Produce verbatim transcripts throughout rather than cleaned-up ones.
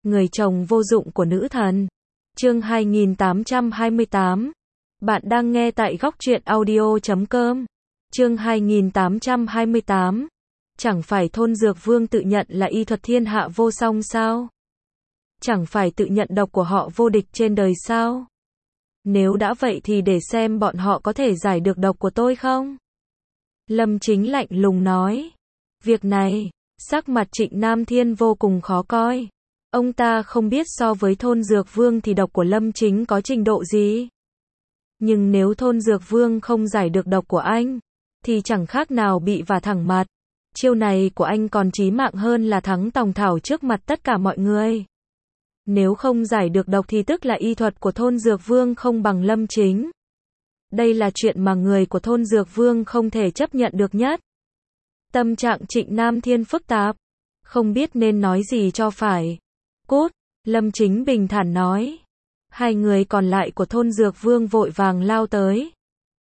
Người chồng vô dụng của nữ thần. Chương hai nghìn tám trăm hai mươi tám. Bạn đang nghe tại góc truyện audio chấm com. Chương hai nghìn tám trăm hai mươi tám. Chẳng phải Thôn Dược Vương tự nhận là y thuật thiên hạ vô song sao? Chẳng phải tự nhận độc của họ vô địch trên đời sao? Nếu đã vậy thì để xem bọn họ có thể giải được độc của tôi không? Lâm Chính lạnh lùng nói. Việc này, sắc mặt Trịnh Nam Thiên vô cùng khó coi. Ông ta không biết so với Thôn Dược Vương thì độc của Lâm Chính có trình độ gì. Nhưng nếu Thôn Dược Vương không giải được độc của anh, thì chẳng khác nào bị vả thẳng mặt. Chiêu này của anh còn chí mạng hơn là thắng Tòng Thảo trước mặt tất cả mọi người. Nếu không giải được độc thì tức là y thuật của Thôn Dược Vương không bằng Lâm Chính. Đây là chuyện mà người của Thôn Dược Vương không thể chấp nhận được nhất. Tâm trạng Trịnh Nam Thiên phức tạp, không biết nên nói gì cho phải. Cút, Lâm Chính bình thản nói. Hai người còn lại của Thôn Dược Vương vội vàng lao tới.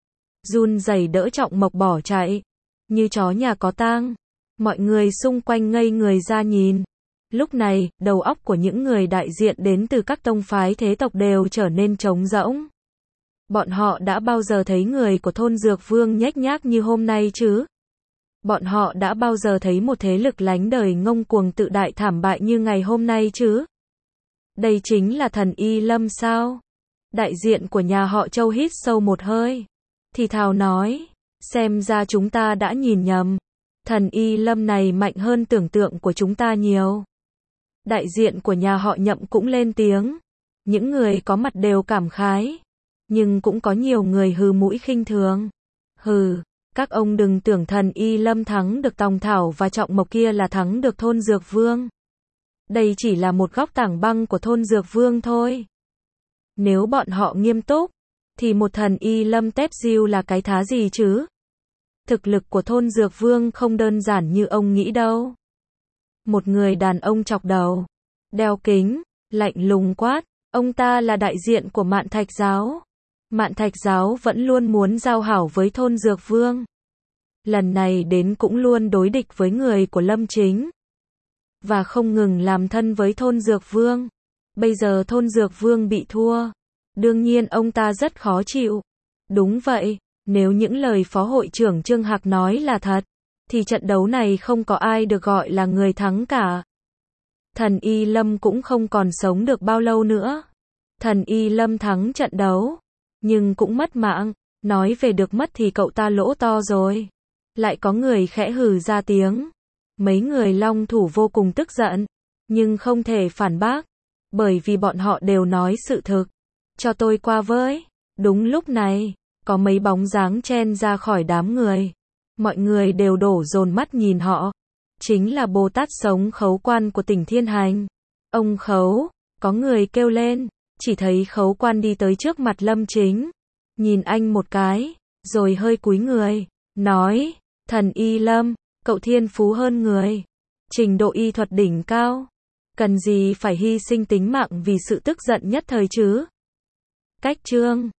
Run rẩy đỡ Trọng Mộc bỏ chạy, như chó nhà có tang. Mọi người xung quanh ngây người ra nhìn. Lúc này, đầu óc của những người đại diện đến từ các tông phái thế tộc đều trở nên trống rỗng. Bọn họ đã bao giờ thấy người của Thôn Dược Vương nhếch nhác như hôm nay chứ? Bọn họ đã bao giờ thấy một thế lực lánh đời ngông cuồng tự đại thảm bại như ngày hôm nay chứ? Đây chính là thần Y Lâm sao? Đại diện của nhà họ Châu hít sâu một hơi, thì thào nói, xem ra chúng ta đã nhìn nhầm. Thần Y Lâm này mạnh hơn tưởng tượng của chúng ta nhiều. Đại diện của nhà họ Nhậm cũng lên tiếng. Những người có mặt đều cảm khái. Nhưng cũng có nhiều người hừ mũi khinh thường. Hừ, các ông đừng tưởng thần Y Lâm thắng được Tòng Thảo và Trọng Mộc kia là thắng được Thôn Dược Vương. Đây chỉ là một góc tảng băng của Thôn Dược Vương thôi. Nếu bọn họ nghiêm túc, thì một thần Y Lâm tép diêu là cái thá gì chứ? Thực lực của Thôn Dược Vương không đơn giản như ông nghĩ đâu. Một người đàn ông chọc đầu, đeo kính, lạnh lùng quát. Ông ta là đại diện của Mạn Thạch Giáo. Mạn Thạch Giáo vẫn luôn muốn giao hảo với Thôn Dược Vương. Lần này đến cũng luôn đối địch với người của Lâm Chính. Và không ngừng làm thân với Thôn Dược Vương. Bây giờ Thôn Dược Vương bị thua. Đương nhiên ông ta rất khó chịu. Đúng vậy, nếu những lời Phó Hội trưởng Trương Hạc nói là thật, thì trận đấu này không có ai được gọi là người thắng cả. Thần Y Lâm cũng không còn sống được bao lâu nữa. Thần Y Lâm thắng trận đấu, nhưng cũng mất mạng. Nói về được mất thì cậu ta lỗ to rồi. Lại có người khẽ hừ ra tiếng. Mấy người long thủ vô cùng tức giận, nhưng không thể phản bác, bởi vì bọn họ đều nói sự thực. Cho tôi qua với. Đúng lúc này, có mấy bóng dáng chen ra khỏi đám người. Mọi người đều đổ dồn mắt nhìn họ. Chính là Bồ Tát Sống Khấu Quan của tỉnh Thiên Hành. Ông Khấu, có người kêu lên. Chỉ thấy Khấu Quan đi tới trước mặt Lâm Chính, nhìn anh một cái, rồi hơi cúi người, nói, thần Y Lâm, cậu thiên phú hơn người, trình độ y thuật đỉnh cao, cần gì phải hy sinh tính mạng vì sự tức giận nhất thời chứ? Cách chương